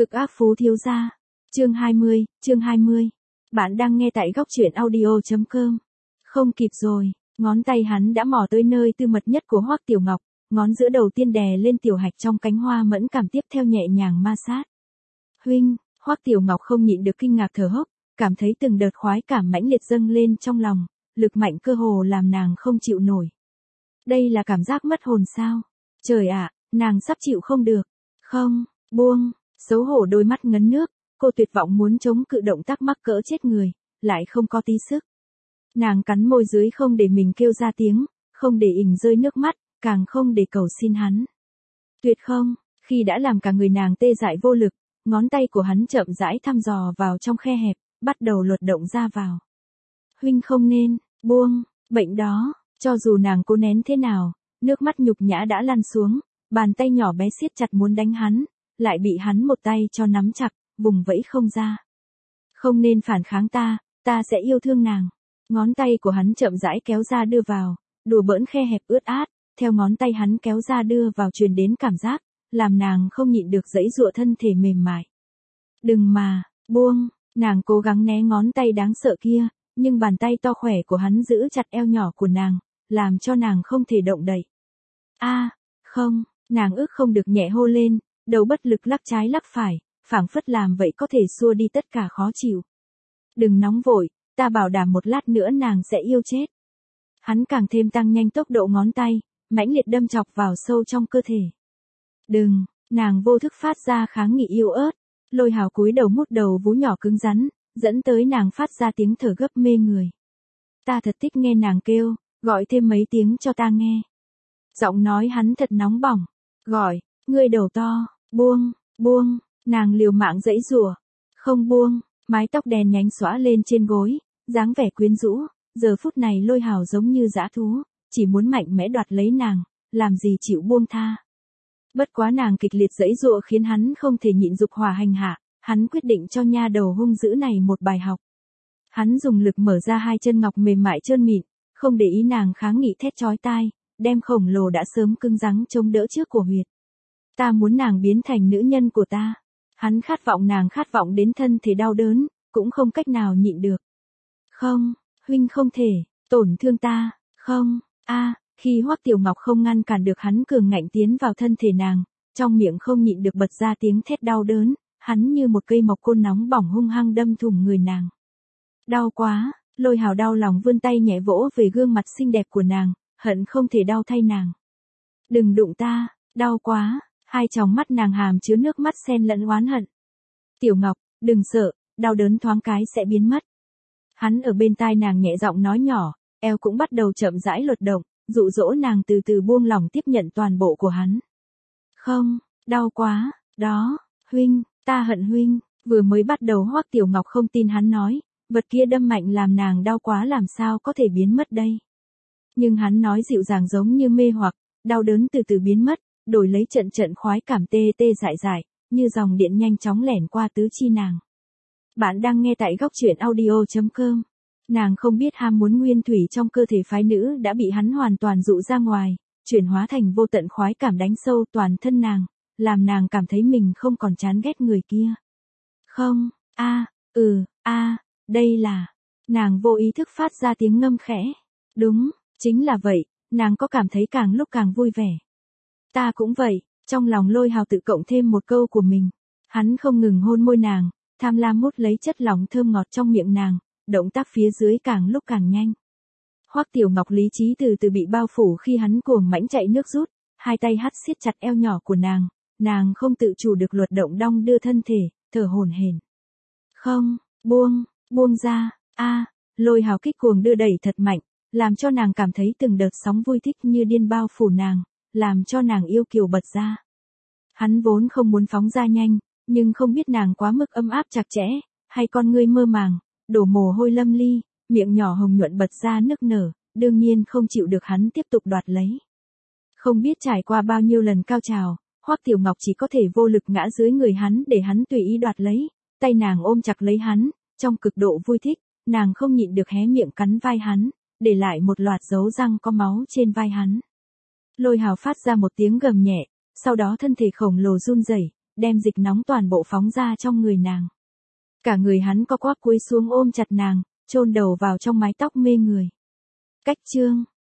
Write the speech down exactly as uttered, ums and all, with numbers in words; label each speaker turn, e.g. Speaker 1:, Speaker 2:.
Speaker 1: Cực ác phú thiếu gia. Chương hai mươi, chương hai mươi. Bạn đang nghe tại góc truyện audio chấm com. Không kịp rồi, ngón tay hắn đã mò tới nơi tư mật nhất của Hoắc Tiểu Ngọc, ngón giữa đầu tiên đè lên tiểu hạch trong cánh hoa mẫn cảm tiếp theo nhẹ nhàng ma sát. Huynh, Hoắc Tiểu Ngọc không nhịn được kinh ngạc thở hốc, cảm thấy từng đợt khoái cảm mãnh liệt dâng lên trong lòng, lực mạnh cơ hồ làm nàng không chịu nổi. Đây là cảm giác mất hồn sao? Trời ạ, nàng sắp chịu không được. Không, buông, xấu hổ đôi mắt ngấn nước, cô tuyệt vọng muốn chống cự động tác mắc cỡ chết người, lại không có tí sức. Nàng cắn môi dưới không để mình kêu ra tiếng, không để ình rơi nước mắt, càng không để cầu xin hắn. Tuyệt không, khi đã làm cả người nàng tê dại vô lực, ngón tay của hắn chậm rãi thăm dò vào trong khe hẹp, bắt đầu luật động ra vào. Huynh không nên, buông, bệnh đó, cho dù nàng cố nén thế nào, nước mắt nhục nhã đã lăn xuống, bàn tay nhỏ bé siết chặt muốn đánh hắn, lại bị hắn một tay cho nắm chặt, vùng vẫy không ra. Không nên phản kháng ta, ta sẽ yêu thương nàng. Ngón tay của hắn chậm rãi kéo ra đưa vào, đùa bỡn khe hẹp ướt át, theo ngón tay hắn kéo ra đưa vào truyền đến cảm giác, làm nàng không nhịn được giãy giụa thân thể mềm mại. Đừng mà, buông, nàng cố gắng né ngón tay đáng sợ kia, nhưng bàn tay to khỏe của hắn giữ chặt eo nhỏ của nàng, làm cho nàng không thể động đậy. A, không, nàng ước không được nhẹ hô lên, đầu bất lực lắc trái lắc phải, phảng phất làm vậy có thể xua đi tất cả khó chịu. Đừng nóng vội, ta bảo đảm một lát nữa nàng sẽ yêu chết. Hắn càng thêm tăng nhanh tốc độ ngón tay, mãnh liệt đâm chọc vào sâu trong cơ thể. Đừng, nàng vô thức phát ra kháng nghị yếu ớt, Lôi Hào cúi đầu mút đầu vú nhỏ cứng rắn, dẫn tới nàng phát ra tiếng thở gấp mê người. Ta thật thích nghe nàng kêu, gọi thêm mấy tiếng cho ta nghe. Giọng nói hắn thật nóng bỏng, gọi, ngươi đầu to, buông, buông, nàng liều mạng giãy giụa, không buông, mái tóc đen nhánh xõa lên trên gối, dáng vẻ quyến rũ, giờ phút này Lôi Hào giống như dã thú, chỉ muốn mạnh mẽ đoạt lấy nàng, làm gì chịu buông tha. Bất quá nàng kịch liệt giãy giụa khiến hắn không thể nhịn dục hỏa hành hạ, hắn quyết định cho nha đầu hung dữ này một bài học. Hắn dùng lực mở ra hai chân ngọc mềm mại trơn mịn, không để ý nàng kháng nghị thét chói tai, đem khổng lồ đã sớm cứng rắn chống đỡ trước của huyệt. Ta muốn nàng biến thành nữ nhân của ta. Hắn khát vọng nàng khát vọng đến thân thể đau đớn, cũng không cách nào nhịn được. Không, huynh không thể, tổn thương ta, không, a, khi Hoắc Tiểu Ngọc không ngăn cản được hắn cường ngạnh tiến vào thân thể nàng, trong miệng không nhịn được bật ra tiếng thét đau đớn, hắn như một cây mộc côn nóng bỏng hung hăng đâm thủng người nàng. Đau quá, Lôi Hào đau lòng vươn tay nhẹ vỗ về gương mặt xinh đẹp của nàng, hận không thể đau thay nàng. Đừng đụng ta, đau quá, hai tròng mắt nàng hàm chứa nước mắt xen lẫn oán hận. Tiểu Ngọc, đừng sợ, đau đớn thoáng cái sẽ biến mất. Hắn ở bên tai nàng nhẹ giọng nói nhỏ, eo cũng bắt đầu chậm rãi luật động, dụ dỗ nàng từ từ buông lỏng tiếp nhận toàn bộ của hắn. Không, đau quá, đó, huynh, ta hận huynh, vừa mới bắt đầu Hoắc Tiểu Ngọc không tin hắn nói, vật kia đâm mạnh làm nàng đau quá làm sao có thể biến mất đây. Nhưng hắn nói dịu dàng giống như mê hoặc, đau đớn từ từ biến mất, đổi lấy trận trận khoái cảm tê tê dại dại, như dòng điện nhanh chóng lẻn qua tứ chi nàng. Bạn đang nghe tại góc truyện audio chấm com. Nàng không biết ham muốn nguyên thủy trong cơ thể phái nữ đã bị hắn hoàn toàn dụ ra ngoài, chuyển hóa thành vô tận khoái cảm đánh sâu toàn thân nàng, làm nàng cảm thấy mình không còn chán ghét người kia. Không, a, ừ, a, đây là, nàng vô ý thức phát ra tiếng ngâm khẽ. Đúng, chính là vậy, nàng có cảm thấy càng lúc càng vui vẻ. Ta cũng vậy, trong lòng Lôi Hào tự cộng thêm một câu của mình. Hắn không ngừng hôn môi nàng, tham lam mút lấy chất lỏng thơm ngọt trong miệng nàng, động tác phía dưới càng lúc càng nhanh. Hoắc Tiểu Ngọc lý trí từ từ bị bao phủ khi hắn cuồng mãnh chạy nước rút, hai tay hắt siết chặt eo nhỏ của nàng, nàng không tự chủ được luật động đong đưa thân thể, thở hổn hển. Không, buông, buông ra, a, Lôi Hào kích cuồng đưa đẩy thật mạnh, làm cho nàng cảm thấy từng đợt sóng vui thích như điên bao phủ nàng, làm cho nàng yêu kiều bật ra. Hắn vốn không muốn phóng ra nhanh, nhưng không biết nàng quá mức ấm áp chặt chẽ, hay con ngươi mơ màng, đổ mồ hôi lâm ly, miệng nhỏ hồng nhuận bật ra nức nở, đương nhiên không chịu được hắn tiếp tục đoạt lấy. Không biết trải qua bao nhiêu lần cao trào, Hoắc Tiểu Ngọc chỉ có thể vô lực ngã dưới người hắn để hắn tùy ý đoạt lấy, tay nàng ôm chặt lấy hắn, trong cực độ vui thích, nàng không nhịn được hé miệng cắn vai hắn, để lại một loạt dấu răng có máu trên vai hắn. Lôi Hào phát ra một tiếng gầm nhẹ, sau đó thân thể khổng lồ run rẩy, đem dịch nóng toàn bộ phóng ra trong người nàng. Cả người hắn co quắp cúi xuống ôm chặt nàng, chôn đầu vào trong mái tóc mê người. Cách chương